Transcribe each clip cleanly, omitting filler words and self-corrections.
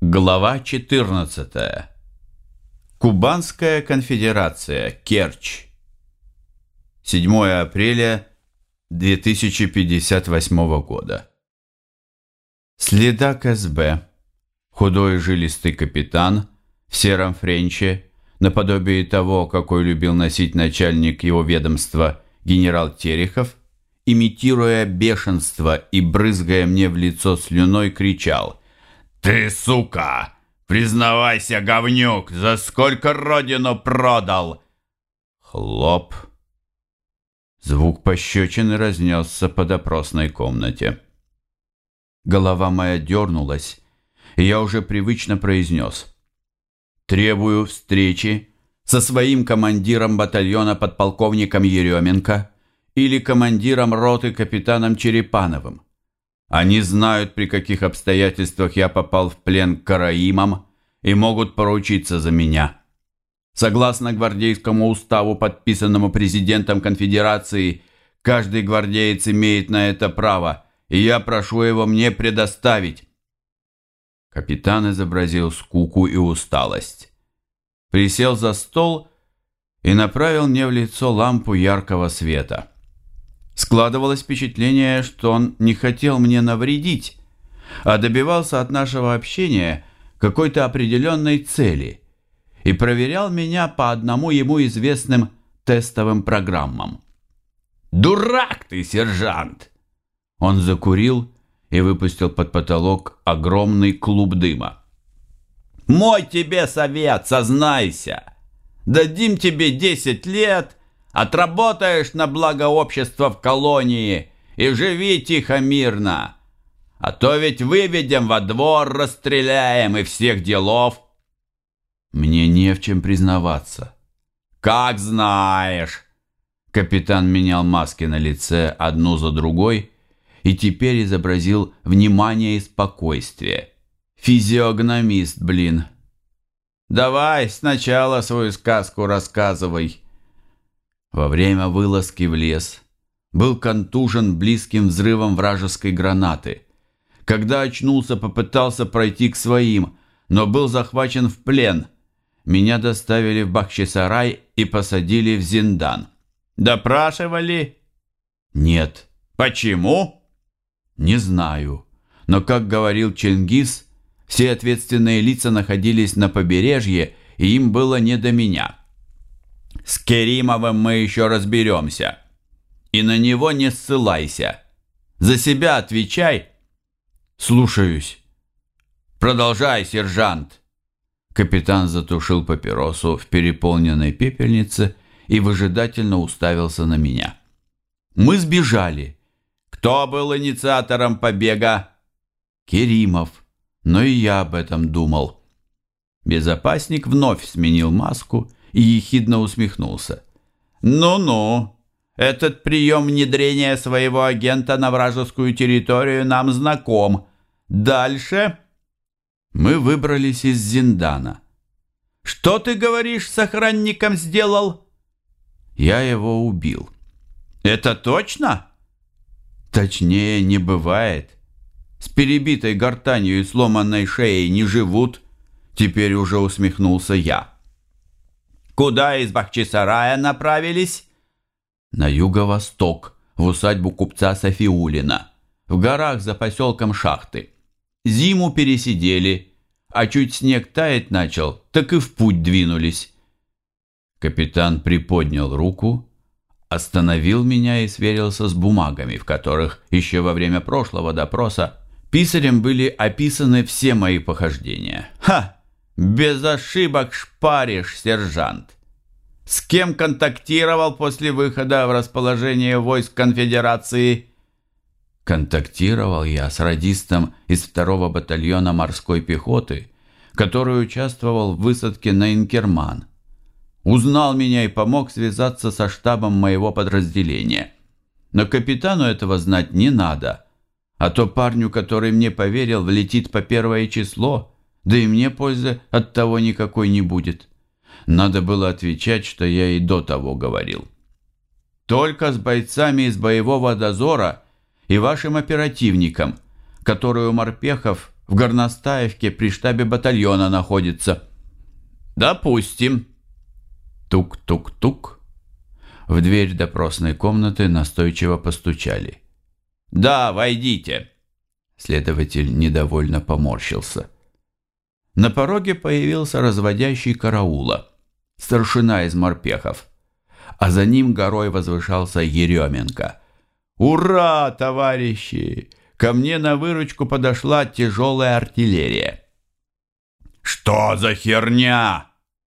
Глава 14. Кубанская конфедерация. Керчь. 7 апреля 2058 года. Следак СБ. Худой жилистый капитан в сером френче, наподобие того, какой любил носить начальник его ведомства генерал Терехов, имитируя бешенство и брызгая мне в лицо слюной, кричал: «Ты, сука! Признавайся, говнюк! За сколько родину продал?» Хлоп! Звук пощечины разнесся по допросной комнате. Голова моя дернулась, и я уже привычно произнес: «Требую встречи со своим командиром батальона подполковником Еременко или командиром роты капитаном Черепановым. Они знают, при каких обстоятельствах я попал в плен к караимам, и могут поручиться за меня. Согласно гвардейскому уставу, подписанному президентом конфедерации, каждый гвардеец имеет на это право, и я прошу его мне предоставить». Капитан изобразил скуку и усталость, присел за стол и направил мне в лицо лампу яркого света. Складывалось впечатление, что он не хотел мне навредить, а добивался от нашего общения какой-то определенной цели и проверял меня по одному ему известным тестовым программам. «Дурак ты, сержант!» Он закурил и выпустил под потолок огромный клуб дыма. «Мой тебе совет, сознайся! Дадим тебе 10 лет, отработаешь на благо общества в колонии и живи тихо, мирно. А то ведь выведем во двор, расстреляем и всех делов». Мне не в чем признаваться. «Как знаешь». Капитан менял маски на лице одну за другой и теперь изобразил внимание и спокойствие. Физиогномист, блин. «Давай сначала свою сказку рассказывай». Во время вылазки в лес был контужен близким взрывом вражеской гранаты. Когда очнулся, попытался пройти к своим, но был захвачен в плен. Меня доставили в Бахчисарай и посадили в Зиндан. «Допрашивали?» «Нет». «Почему?» «Не знаю. Но, как говорил Чингис, все ответственные лица находились на побережье, и им было не до меня. С Керимовым мы еще разберемся. И на него не ссылайся. За себя отвечай». «Слушаюсь». «Продолжай, сержант». Капитан затушил папиросу в переполненной пепельнице и выжидательно уставился на меня. «Мы сбежали». «Кто был инициатором побега?» «Керимов. Но и я об этом думал». Безопасник вновь сменил маску и ехидно усмехнулся. «Ну-ну, этот прием внедрения своего агента на вражескую территорию нам знаком. Дальше?» Мы выбрались из Зиндана. «Что ты, говоришь, с охранником сделал?» «Я его убил». «Это точно?» «Точнее не бывает. С перебитой гортанью и сломанной шеей не живут», теперь уже усмехнулся я. «Куда из Бахчисарая направились?» «На юго-восток, в усадьбу купца Сафиуллина, в горах за поселком Шахты. Зиму пересидели, а чуть снег таять начал, так и в путь двинулись». Капитан приподнял руку, остановил меня и сверился с бумагами, в которых еще во время прошлого допроса писарем были описаны все мои похождения. «Ха! Без ошибок шпаришь, сержант. С кем контактировал после выхода в расположение войск конфедерации?» Контактировал я с радистом из 2-го батальона морской пехоты, который участвовал в высадке на Инкерман. Узнал меня и помог связаться со штабом моего подразделения. Но капитану этого знать не надо, а то парню, который мне поверил, влетит по 1 число, да и мне пользы от того никакой не будет. Надо было отвечать, что я и до того говорил. Только с бойцами из боевого дозора и вашим оперативником, который у морпехов в Горностаевке при штабе батальона находится». «Допустим». Тук-тук-тук. В дверь допросной комнаты настойчиво постучали. «Да, войдите». Следователь недовольно поморщился. На пороге появился разводящий караула, старшина из морпехов, а за ним горой возвышался Еременко. «Ура, товарищи! Ко мне на выручку подошла тяжелая артиллерия». «Что за херня?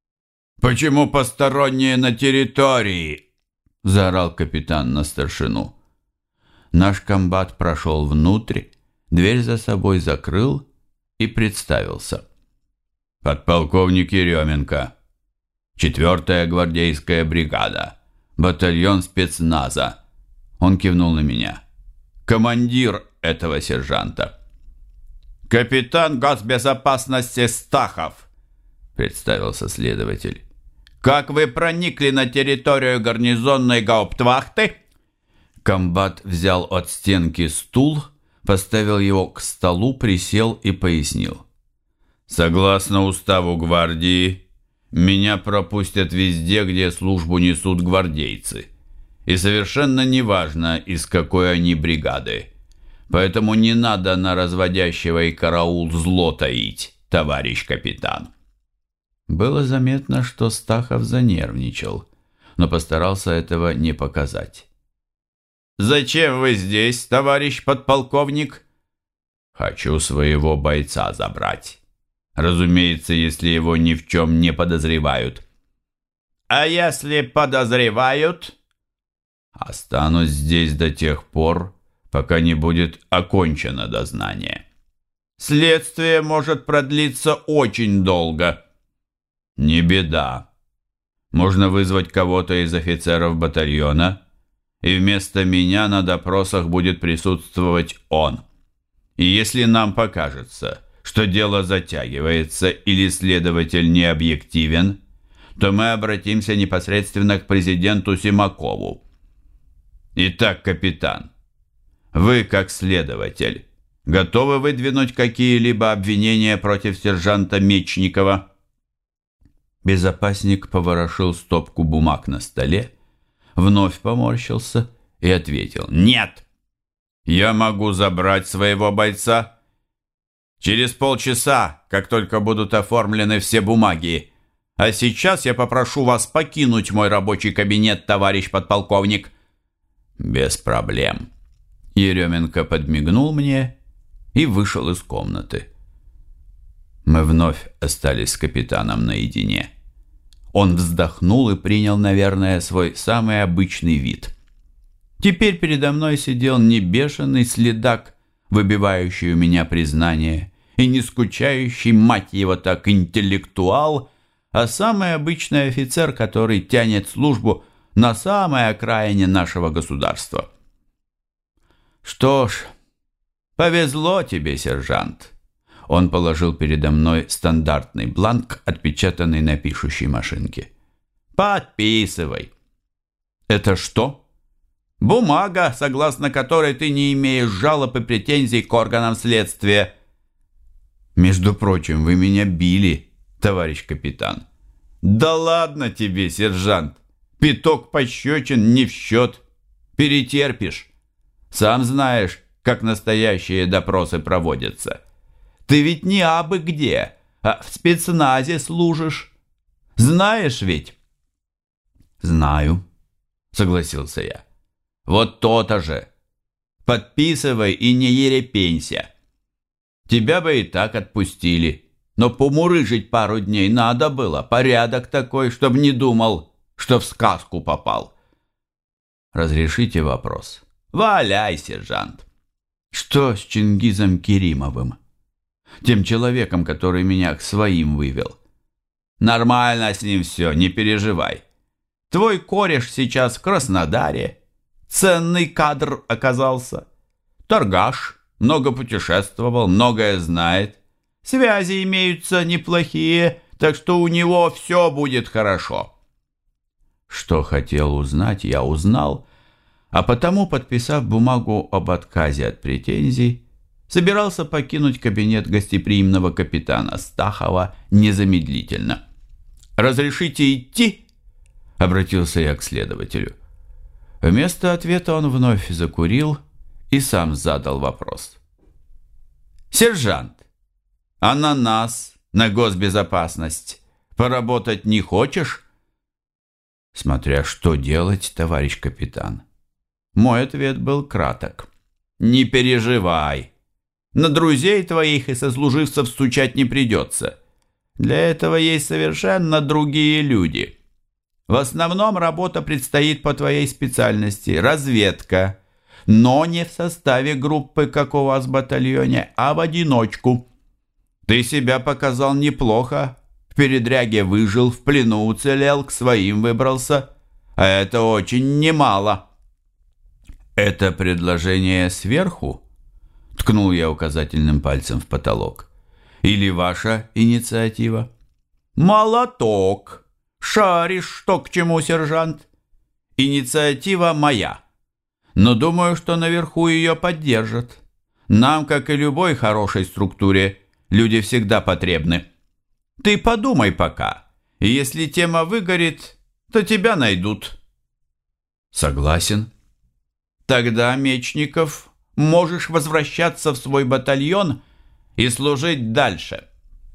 Почему посторонние на территории?» — заорал капитан на старшину. Наш комбат прошел внутрь, дверь за собой закрыл и представился. «Подполковник Еременко, 4-я гвардейская бригада, батальон спецназа». Он кивнул на меня. «Командир этого сержанта». «Капитан госбезопасности Стахов», — представился следователь. «Как вы проникли на территорию гарнизонной гауптвахты?» Комбат взял от стенки стул, поставил его к столу, присел и пояснил. «Согласно уставу гвардии, меня пропустят везде, где службу несут гвардейцы. И совершенно неважно, из какой они бригады. Поэтому не надо на разводящего и караул зло таить, товарищ капитан». Было заметно, что Стахов занервничал, но постарался этого не показать. «Зачем вы здесь, товарищ подполковник?» «Хочу своего бойца забрать. Разумеется, если его ни в чем не подозревают». «А если подозревают?» «Останусь здесь до тех пор, пока не будет окончено дознание». «Следствие может продлиться очень долго». «Не беда. Можно вызвать кого-то из офицеров батальона, и вместо меня на допросах будет присутствовать он. И если нам покажется, что дело затягивается или следователь не объективен, то мы обратимся непосредственно к президенту Симакову. Итак, капитан, вы, как следователь, готовы выдвинуть какие-либо обвинения против сержанта Мечникова?» Безопасник поворошил стопку бумаг на столе, вновь поморщился и ответил: «Нет! Я могу забрать своего бойца через полчаса, как только будут оформлены все бумаги. А сейчас я попрошу вас покинуть мой рабочий кабинет, товарищ подполковник». «Без проблем». Еременко подмигнул мне и вышел из комнаты. Мы вновь остались с капитаном наедине. Он вздохнул и принял, наверное, свой самый обычный вид. Теперь передо мной сидел не бешеный следак, выбивающий у меня признание, и не скучающий, мать его так, интеллектуал, а самый обычный офицер, который тянет службу на самой окраине нашего государства. «Что ж, повезло тебе, сержант». Он положил передо мной стандартный бланк, отпечатанный на пишущей машинке. «Подписывай». «Это что?» «Бумага, согласно которой ты не имеешь жалоб и претензий к органам следствия». «Между прочим, вы меня били, товарищ капитан». «Да ладно тебе, сержант. Пяток пощечин не в счет. Перетерпишь. Сам знаешь, как настоящие допросы проводятся. Ты ведь не абы где, а в спецназе служишь. Знаешь ведь?» «Знаю», — согласился я. «Вот то-то же. Подписывай и не ерепенься. Тебя бы и так отпустили, но помурыжить пару дней надо было. Порядок такой, чтоб не думал, что в сказку попал». «Разрешите вопрос?» «Валяй, сержант». «Что с Чингизом Керимовым? Тем человеком, который меня к своим вывел?» «Нормально с ним все, не переживай. Твой кореш сейчас в Краснодаре. Ценный кадр оказался. Торгаш, много путешествовал, многое знает. Связи имеются неплохие, так что у него все будет хорошо». Что хотел узнать, я узнал, а потому, подписав бумагу об отказе от претензий, собирался покинуть кабинет гостеприимного капитана Стахова незамедлительно. «Разрешите идти?» — обратился я к следователю. Вместо ответа он вновь закурил и сам задал вопрос. «Сержант, а на нас, на госбезопасность, поработать не хочешь?» «Смотря что делать, товарищ капитан». Мой ответ был краток. «Не переживай. На друзей твоих и сослуживцев стучать не придется. Для этого есть совершенно другие люди. В основном работа предстоит по твоей специальности – разведка, но не в составе группы, как у вас в батальоне, а в одиночку. Ты себя показал неплохо, в передряге выжил, в плену уцелел, к своим выбрался, а это очень немало». «Это предложение сверху?» – ткнул я указательным пальцем в потолок. «Или ваша инициатива?» «Молоток! Шаришь, что к чему, сержант? Инициатива моя. Но думаю, что наверху ее поддержат. Нам, как и любой хорошей структуре, люди всегда потребны. Ты подумай пока, и если тема выгорит, то тебя найдут». «Согласен». «Тогда, Мечников, можешь возвращаться в свой батальон и служить дальше».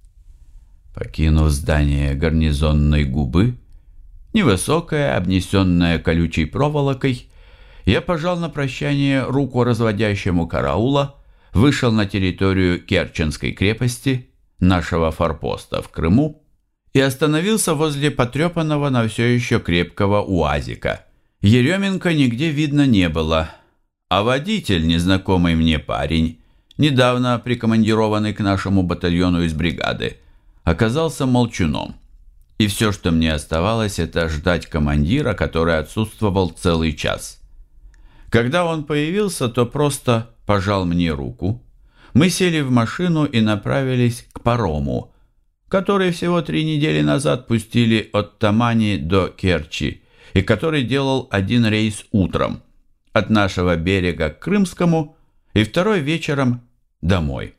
Покинув здание гарнизонной губы, невысокое, обнесенное колючей проволокой, я пожал на прощание руку разводящему караула, вышел на территорию Керченской крепости, нашего форпоста в Крыму, и остановился возле потрепанного, но все еще крепкого УАЗика. Еременко нигде видно не было, а водитель, незнакомый мне парень, недавно прикомандированный к нашему батальону из бригады, оказался молчуном. И все, что мне оставалось, это ждать командира, который отсутствовал целый час. Когда он появился, то просто пожал мне руку. Мы сели в машину и направились к парому, который всего 3 недели назад пустили от Тамани до Керчи, и который делал один рейс утром от нашего берега к Крымскому и второй вечером домой.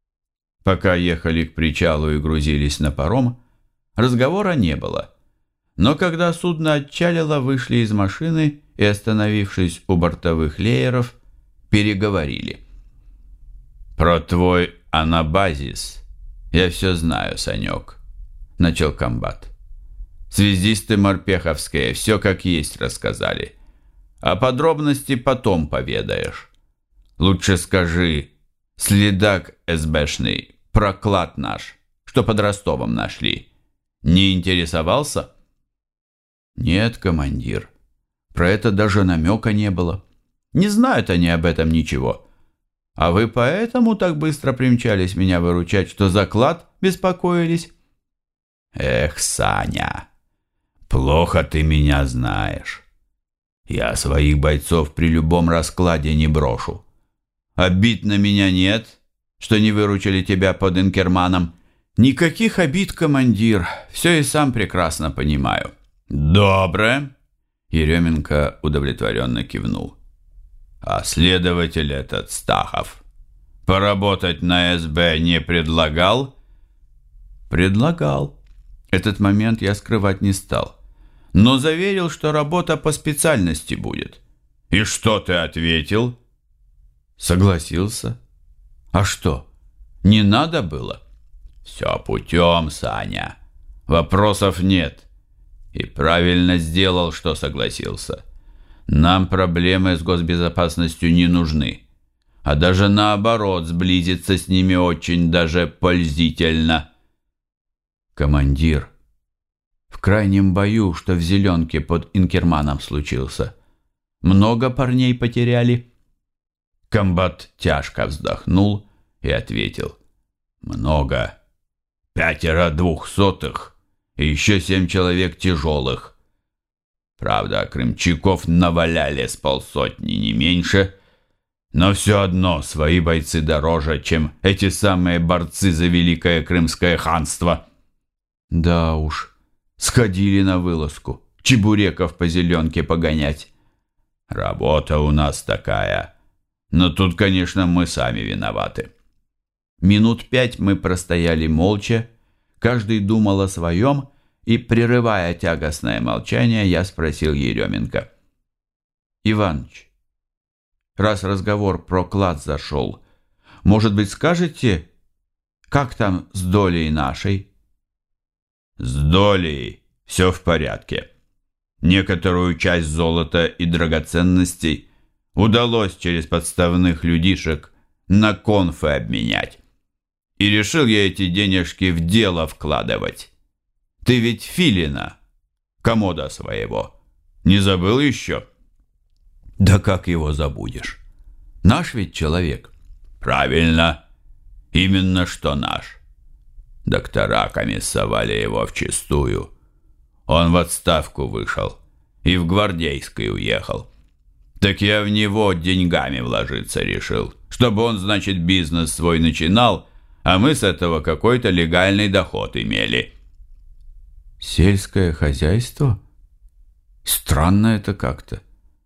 Пока ехали к причалу и грузились на паром, разговора не было. Но когда судно отчалило, вышли из машины и, остановившись у бортовых лееров, переговорили. «Про твой анабазис я все знаю, Санек», — начал комбат. «Связисты морпеховские все как есть рассказали, а подробности потом поведаешь. Лучше скажи, следак СБшный, проклад наш, что под Ростовом нашли, не интересовался?» «Нет, командир, про это даже намека не было. Не знают они об этом ничего. А вы поэтому так быстро примчались меня выручать, что за клад беспокоились?» «Эх, Саня, плохо ты меня знаешь. Я своих бойцов при любом раскладе не брошу. Обид на меня нет, что не выручили тебя под Инкерманом?» «Никаких обид, командир, все и сам прекрасно понимаю». «Добре», — Еременко удовлетворенно кивнул. «А следователь этот Стахов поработать на СБ не предлагал?» «Предлагал. Этот момент я скрывать не стал, но заверил, что работа по специальности будет». «И что ты ответил?» «Согласился. А что, не надо было?» «Все путем, Саня. Вопросов нет. И правильно сделал, что согласился. Нам проблемы с госбезопасностью не нужны. А даже наоборот, сблизиться с ними очень даже пользительно». «Командир, в крайнем бою, что в Зеленке под Инкерманом случился, много парней потеряли?» Комбат тяжко вздохнул и ответил: «Много. 5 200-х и еще 7 человек тяжелых. Правда, крымчаков наваляли с 500, не меньше, но все одно свои бойцы дороже, чем эти самые борцы за Великое Крымское ханство». «Да уж, сходили на вылазку, чебуреков по Зеленке погонять». «Работа у нас такая. Но тут, конечно, мы сами виноваты. Минут 5 мы простояли молча, каждый думал о своем, и, прерывая тягостное молчание, я спросил Еременко: «Иваныч, раз разговор про клад зашел, может быть, скажете, как там с долей нашей?» «С долей все в порядке. Некоторую часть золота и драгоценностей удалось через подставных людишек на конфы обменять. И решил я эти денежки в дело вкладывать. Ты ведь Филина, комода своего, не забыл еще?» «Да как его забудешь? Наш ведь человек». «Правильно, именно что наш. Доктора комиссовали его вчистую. Он в отставку вышел и в гвардейский уехал. Так я в него деньгами вложиться решил, чтобы он, значит, бизнес свой начинал, а мы с этого какой-то легальный доход имели». «Сельское хозяйство? Странно это как-то».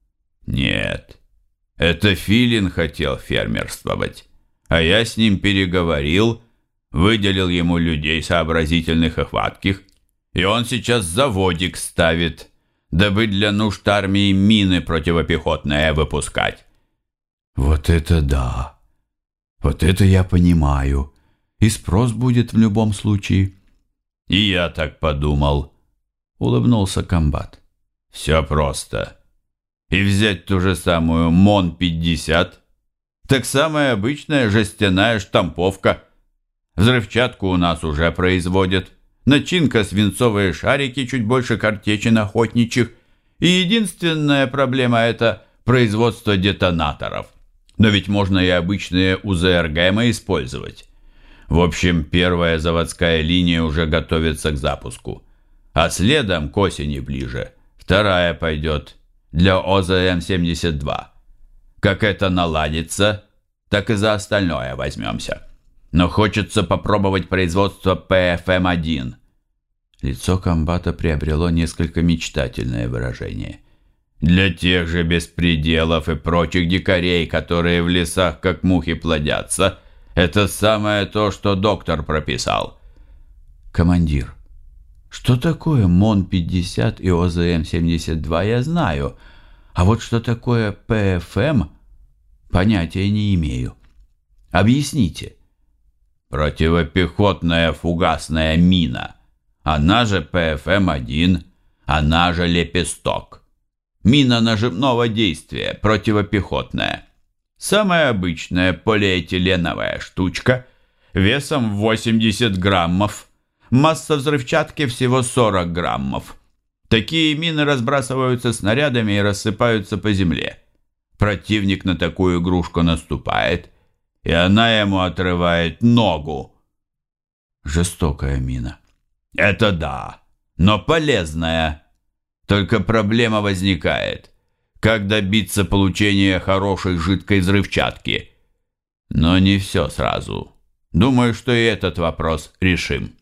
«Нет, это Филин хотел фермерствовать, а я с ним переговорил, выделил ему людей сообразительных и хватких, и он сейчас заводик ставит, дабы для нужд армии мины противопехотные выпускать». «Вот это да! Вот это я понимаю. И спрос будет в любом случае». «И я так подумал», — улыбнулся комбат. «Все просто. И взять ту же самую МОН-50, так самая обычная жестяная штамповка. Взрывчатку у нас уже производят. Начинка свинцовые шарики, чуть больше картечин охотничьих. И единственная проблема — это производство детонаторов. Но ведь можно и обычные УЗРГМы использовать. В общем, первая заводская линия уже готовится к запуску. А следом, к осени ближе, вторая пойдет для ОЗМ-72. Как это наладится, так и за остальное возьмемся. Но хочется попробовать производство ПФМ-1. Лицо комбата приобрело несколько мечтательное выражение. Для тех же беспределов и прочих дикарей, которые в лесах как мухи плодятся, это самое то, что доктор прописал. «Командир, что такое МОН-50 и ОЗМ-72, я знаю, а вот что такое ПФМ, понятия не имею. Объясните». «Противопехотная фугасная мина, она же ПФМ-1, она же лепесток. Мина нажимного действия, противопехотная. Самая обычная полиэтиленовая штучка, весом 80 граммов, масса взрывчатки всего 40 граммов. Такие мины разбрасываются снарядами и рассыпаются по земле. Противник на такую игрушку наступает, и она ему отрывает ногу». «Жестокая мина». «Это да, но полезная. Только проблема возникает. Как добиться получения хорошей жидкой взрывчатки? Но не все сразу. Думаю, что и этот вопрос решим».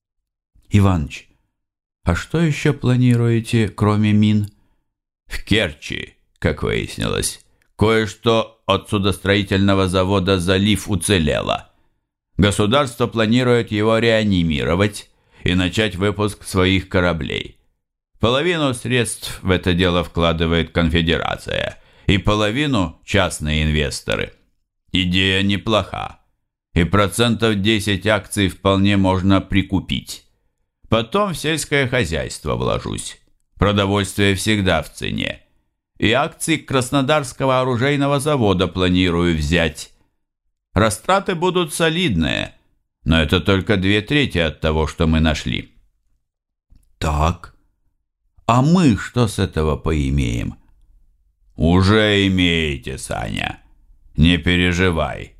«Иваныч, а что еще планируете, кроме мин?» «В Керчи, как выяснилось, кое-что от судостроительного завода «Залив» уцелело. Государство планирует его реанимировать и начать выпуск своих кораблей. Половину средств в это дело вкладывает конфедерация, и половину – частные инвесторы. Идея неплоха, и 10% акций вполне можно прикупить. Потом в сельское хозяйство вложусь. Продовольствие всегда в цене. И акции Краснодарского оружейного завода планирую взять. Растраты будут солидные, но это только 2/3 от того, что мы нашли». «Так, а мы что с этого поимеем?» «Уже имеете, Саня. Не переживай.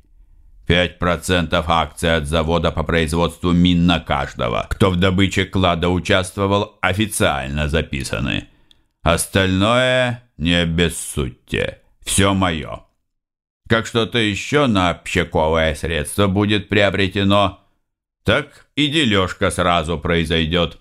5% акций от завода по производству мин на каждого, кто в добыче клада участвовал, официально записаны. Остальное не обессудьте. Все мое. Как что-то еще на общаковое средство будет приобретено, так и дележка сразу произойдет».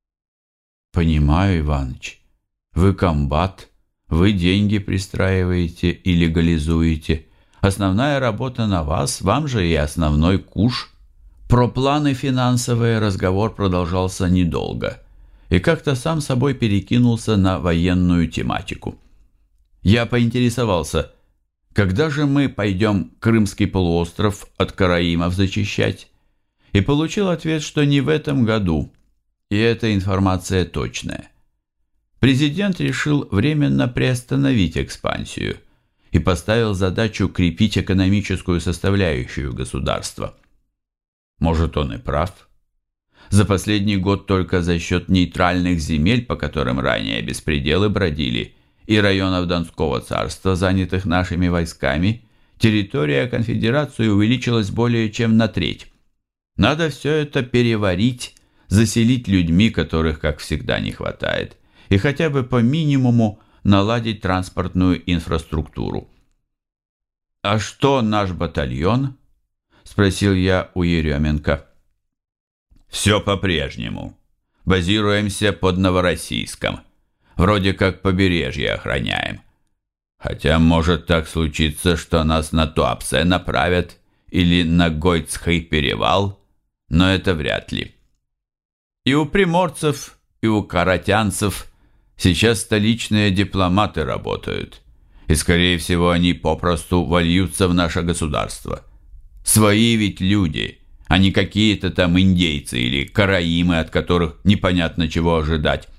«Понимаю, Иваныч. Вы комбат, вы деньги пристраиваете и легализуете, Основная работа на вас, вам же и основной куш». Про планы финансовые разговор продолжался недолго и как-то сам собой перекинулся на военную тематику. Я поинтересовался, когда же мы пойдем Крымский полуостров от караимов зачищать, и получил ответ, что не в этом году, и эта информация точная. Президент решил временно приостановить экспансию и поставил задачу крепить экономическую составляющую государства. Может, он и прав. За последний год только за счет нейтральных земель, по которым ранее беспределы бродили, и районов Донского царства, занятых нашими войсками, территория конфедерации увеличилась более чем на треть. Надо все это переварить, заселить людьми, которых, как всегда, не хватает, и хотя бы по минимуму наладить транспортную инфраструктуру. «А что наш батальон?» – спросил я у Еременко. «Все по-прежнему. Базируемся под Новороссийском. Вроде как побережье охраняем. Хотя может так случиться, что нас на Туапсе направят или на Гойцхый перевал, но это вряд ли. И у приморцев, и у каратянцев сейчас столичные дипломаты работают, и, скорее всего, они попросту вольются в наше государство. Свои ведь люди, а не какие-то там индейцы или караимы, от которых непонятно чего ожидать».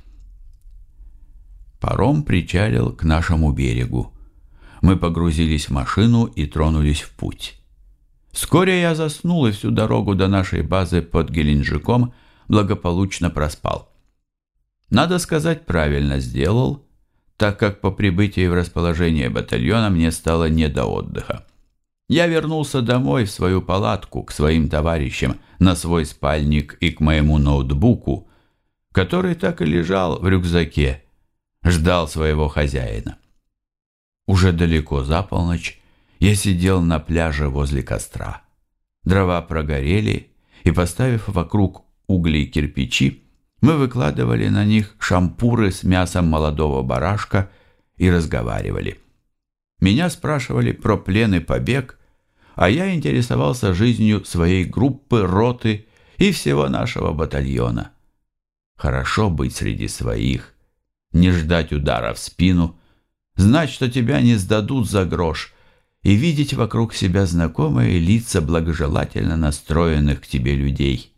Паром причалил к нашему берегу. Мы погрузились в машину и тронулись в путь. Вскоре я заснул и всю дорогу до нашей базы под Геленджиком благополучно проспал. Надо сказать, правильно сделал, так как по прибытии в расположение батальона мне стало не до отдыха. Я вернулся домой в свою палатку, к своим товарищам, на свой спальник и к моему ноутбуку, который так и лежал в рюкзаке, ждал своего хозяина. Уже далеко за полночь я сидел на пляже возле костра. Дрова прогорели, и, поставив вокруг углей кирпичи, мы выкладывали на них шампуры с мясом молодого барашка и разговаривали. Меня спрашивали про плен и побег, а я интересовался жизнью своей группы, роты и всего нашего батальона. Хорошо быть среди своих, не ждать удара в спину, знать, что тебя не сдадут за грош, и видеть вокруг себя знакомые лица благожелательно настроенных к тебе людей.